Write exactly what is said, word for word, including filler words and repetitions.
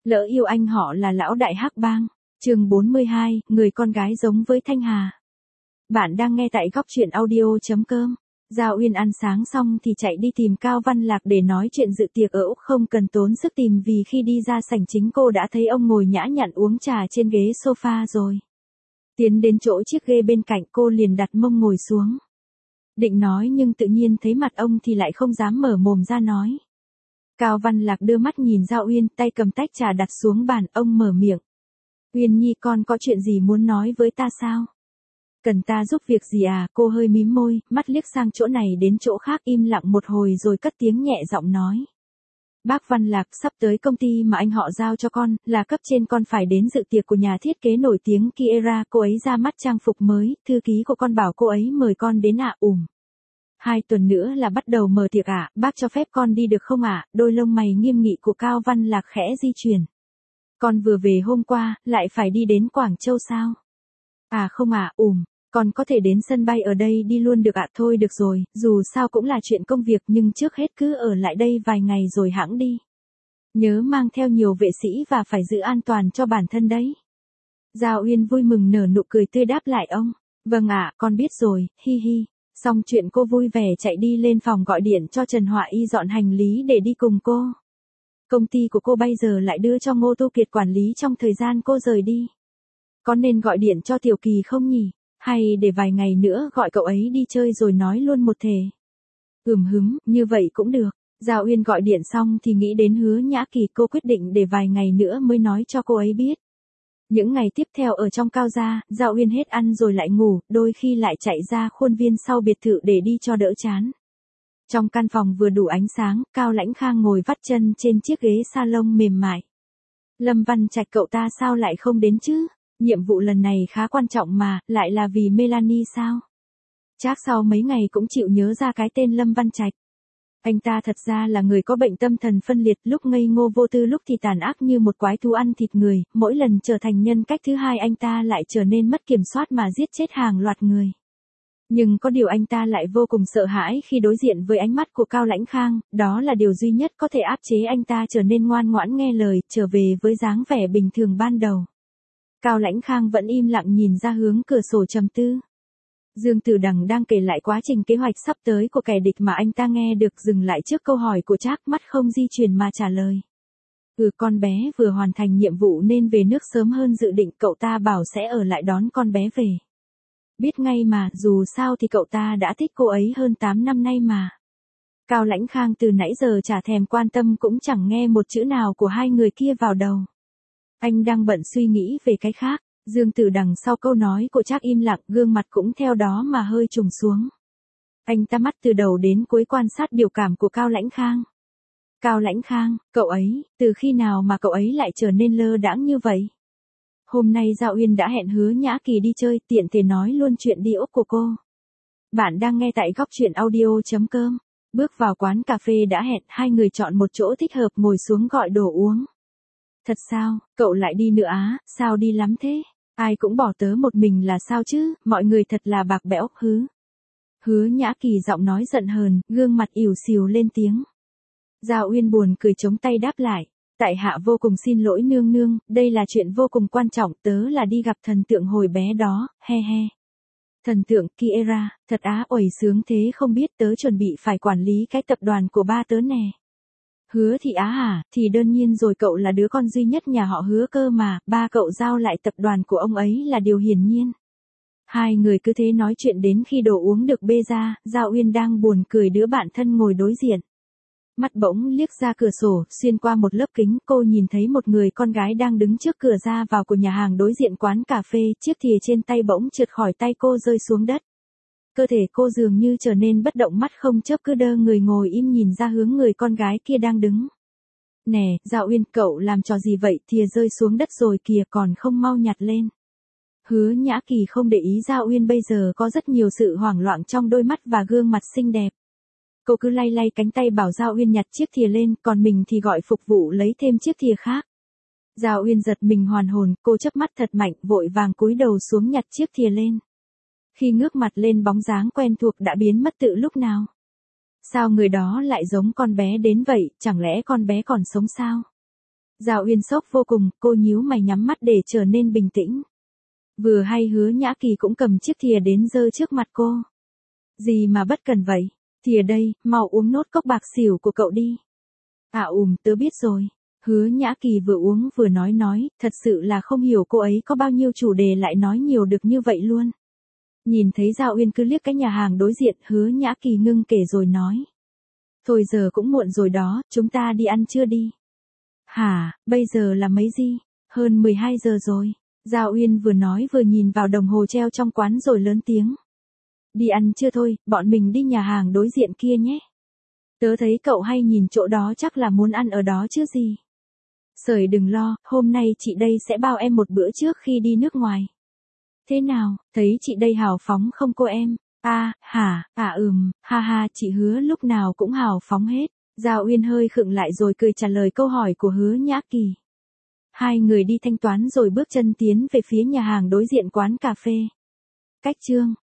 Lỡ yêu anh họ là lão đại hắc bang. Chương bốn mươi hai, người con gái giống với Thanh Hà. Bạn đang nghe tại góc truyện audio chấm com. Giao Uyên ăn sáng xong thì chạy đi tìm Cao Văn Lạc để nói chuyện dự tiệc ở Úc, không cần tốn sức tìm vì khi đi ra sảnh chính cô đã thấy ông ngồi nhã nhặn uống trà trên ghế sofa rồi. Tiến đến chỗ chiếc ghế bên cạnh cô liền đặt mông ngồi xuống. Định nói nhưng tự nhiên thấy mặt ông thì lại không dám mở mồm ra nói. Cao Văn Lạc đưa mắt nhìn Giao Uyên, tay cầm tách trà đặt xuống bàn, ông mở miệng. Uyên Nhi, con có chuyện gì muốn nói với ta sao? Cần ta giúp việc gì à? Cô hơi mím môi, mắt liếc sang chỗ này đến chỗ khác, im lặng một hồi rồi cất tiếng nhẹ giọng nói. Bác Văn Lạc, sắp tới công ty mà anh họ giao cho con, là cấp trên con phải đến dự tiệc của nhà thiết kế nổi tiếng Kiera, cô ấy ra mắt trang phục mới, thư ký của con bảo cô ấy mời con đến ạ. Ủm. Hai tuần nữa là bắt đầu mở tiệc ạ, bác cho phép con đi được không ạ? Đôi lông mày nghiêm nghị của Cao Văn Lạc khẽ di chuyển. Con vừa về hôm qua, lại phải đi đến Quảng Châu sao? À không ạ, ủm, con có thể đến sân bay ở đây đi luôn được ạ. Thôi được rồi, dù sao cũng là chuyện công việc nhưng trước hết cứ ở lại đây vài ngày rồi hẵng đi. Nhớ mang theo nhiều vệ sĩ và phải giữ an toàn cho bản thân đấy. Giao Uyên vui mừng nở nụ cười tươi đáp lại ông. Vâng ạ, con biết rồi, hi hi. Xong chuyện cô vui vẻ chạy đi lên phòng gọi điện cho Trần Họa Y dọn hành lý để đi cùng cô. Công ty của cô bây giờ lại đưa cho Ngô Tô Kiệt quản lý trong thời gian cô rời đi. Có nên gọi điện cho Tiểu Kỳ không nhỉ? Hay để vài ngày nữa gọi cậu ấy đi chơi rồi nói luôn một thể? Ừm hứm, như vậy cũng được. Giao Uyên gọi điện xong thì nghĩ đến Hứa Nhã Kỳ, cô quyết định để vài ngày nữa mới nói cho cô ấy biết. Những ngày tiếp theo ở trong Cao gia, Giao Uyên hết ăn rồi lại ngủ, đôi khi lại chạy ra khuôn viên sau biệt thự để đi cho đỡ chán. Trong căn phòng vừa đủ ánh sáng, Cao Lãnh Khang ngồi vắt chân trên chiếc ghế salon mềm mại. Lâm Văn Trạch cậu ta sao lại không đến chứ? Nhiệm vụ lần này khá quan trọng mà, lại là vì Melanie sao? Chắc sau mấy ngày cũng chịu nhớ ra cái tên Lâm Văn Trạch. Anh ta thật ra là người có bệnh tâm thần phân liệt, lúc ngây ngô vô tư lúc thì tàn ác như một quái thú ăn thịt người, mỗi lần trở thành nhân cách thứ hai anh ta lại trở nên mất kiểm soát mà giết chết hàng loạt người. Nhưng có điều anh ta lại vô cùng sợ hãi khi đối diện với ánh mắt của Cao Lãnh Khang, đó là điều duy nhất có thể áp chế anh ta trở nên ngoan ngoãn nghe lời, trở về với dáng vẻ bình thường ban đầu. Cao Lãnh Khang vẫn im lặng nhìn ra hướng cửa sổ trầm tư. Dương Tử Đằng đang kể lại quá trình kế hoạch sắp tới của kẻ địch mà anh ta nghe được, dừng lại trước câu hỏi của Trác, mắt không di chuyển mà trả lời. Ừ, con bé vừa hoàn thành nhiệm vụ nên về nước sớm hơn dự định, cậu ta bảo sẽ ở lại đón con bé về. Biết ngay mà, dù sao thì cậu ta đã thích cô ấy hơn tám năm nay mà. Cao Lãnh Khang từ nãy giờ chả thèm quan tâm cũng chẳng nghe một chữ nào của hai người kia vào đầu. Anh đang bận suy nghĩ về cái khác. Dương Tử Đằng sau câu nói của Trác im lặng, gương mặt cũng theo đó mà hơi trùng xuống. Anh ta mắt từ đầu đến cuối quan sát biểu cảm của Cao Lãnh Khang. Cao Lãnh Khang, cậu ấy, từ khi nào mà cậu ấy lại trở nên lơ đãng như vậy? Hôm nay Giao Uyên đã hẹn Hứa Nhã Kỳ đi chơi, tiện thể nói luôn chuyện đi Úc của cô. Bạn đang nghe tại góc truyện audio chấm com. Bước vào quán cà phê đã hẹn, hai người chọn một chỗ thích hợp ngồi xuống gọi đồ uống. Thật sao, cậu lại đi nữa á, sao đi lắm thế? Ai cũng bỏ tớ một mình là sao chứ, mọi người thật là bạc bẽo, hứ. Hứa Nhã Kỳ giọng nói giận hờn, gương mặt ỉu xìu lên tiếng. Giao Uyên buồn cười chống tay đáp lại. Tại hạ vô cùng xin lỗi nương nương, đây là chuyện vô cùng quan trọng, tớ là đi gặp thần tượng hồi bé đó, he he. Thần tượng Kiera, thật á, uầy sướng thế, không biết tớ chuẩn bị phải quản lý cái tập đoàn của ba tớ nè. Hứa Thị Á hả, thì đơn nhiên rồi, cậu là đứa con duy nhất nhà họ Hứa cơ mà, ba cậu giao lại tập đoàn của ông ấy là điều hiển nhiên. Hai người cứ thế nói chuyện đến khi đồ uống được bê ra, Giao Uyên đang buồn cười đứa bạn thân ngồi đối diện. Mắt bỗng liếc ra cửa sổ, xuyên qua một lớp kính, cô nhìn thấy một người con gái đang đứng trước cửa ra vào của nhà hàng đối diện quán cà phê, chiếc thìa trên tay bỗng trượt khỏi tay cô rơi xuống đất. Cơ thể cô dường như trở nên bất động, mắt không chớp cứ đơ người ngồi im nhìn ra hướng người con gái kia đang đứng. Nè, Giao Uyên, cậu làm trò gì vậy, thìa rơi xuống đất rồi kìa, còn không mau nhặt lên. Hứa Nhã Kỳ không để ý Giao Uyên bây giờ có rất nhiều sự hoảng loạn trong đôi mắt và gương mặt xinh đẹp. Cô cứ lay lay cánh tay bảo Giao Uyên nhặt chiếc thìa lên, còn mình thì gọi phục vụ lấy thêm chiếc thìa khác. Giao Uyên giật mình hoàn hồn, cô chớp mắt thật mạnh, vội vàng cúi đầu xuống nhặt chiếc thìa lên. Khi ngước mặt lên, bóng dáng quen thuộc đã biến mất từ lúc nào. Sao người đó lại giống con bé đến vậy, chẳng lẽ con bé còn sống sao? Giao Uyên sốc vô cùng, cô nhíu mày nhắm mắt để trở nên bình tĩnh. Vừa hay Hứa Nhã Kỳ cũng cầm chiếc thìa đến giơ trước mặt cô. Gì mà bất cần vậy? Thìa đây, mau uống nốt cốc bạc xỉu của cậu đi. À ùm, tớ biết rồi. Hứa Nhã Kỳ vừa uống vừa nói nói, thật sự là không hiểu cô ấy có bao nhiêu chủ đề lại nói nhiều được như vậy luôn. Nhìn thấy Giao Uyên cứ liếc cái nhà hàng đối diện, Hứa Nhã Kỳ ngưng kể rồi nói. Thôi giờ cũng muộn rồi đó, chúng ta đi ăn trưa đi. Hả, bây giờ là mấy gì? Hơn mười hai giờ rồi. Giao Uyên vừa nói vừa nhìn vào đồng hồ treo trong quán rồi lớn tiếng. Đi ăn trưa thôi, bọn mình đi nhà hàng đối diện kia nhé. Tớ thấy cậu hay nhìn chỗ đó chắc là muốn ăn ở đó chứ gì. Sởi đừng lo, hôm nay chị đây sẽ bao em một bữa trước khi đi nước ngoài. Thế nào, thấy chị đây hào phóng không cô em? À, hả, à ừm, ha ha, chị Hứa lúc nào cũng hào phóng hết. Giao Uyên hơi khựng lại rồi cười trả lời câu hỏi của Hứa Nhã Kỳ. Hai người đi thanh toán rồi bước chân tiến về phía nhà hàng đối diện quán cà phê. Cách chương